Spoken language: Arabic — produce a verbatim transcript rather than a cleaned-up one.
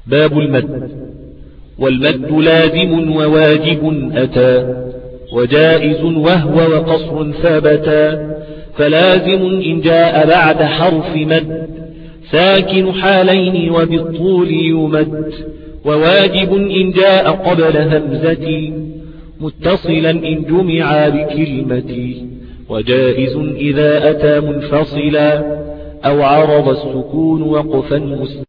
باب المد. والمد لازم وواجب أتى وجائز وهو وقصر ثبتا. فلازم إن جاء بعد حرف مد ساكن حالين وبالطول يمد. وواجب إن جاء قبل همزة متصلا إن جمع بكلمة. وجائز إذا أتى منفصلا أو عرض السكون وقفا مسلما.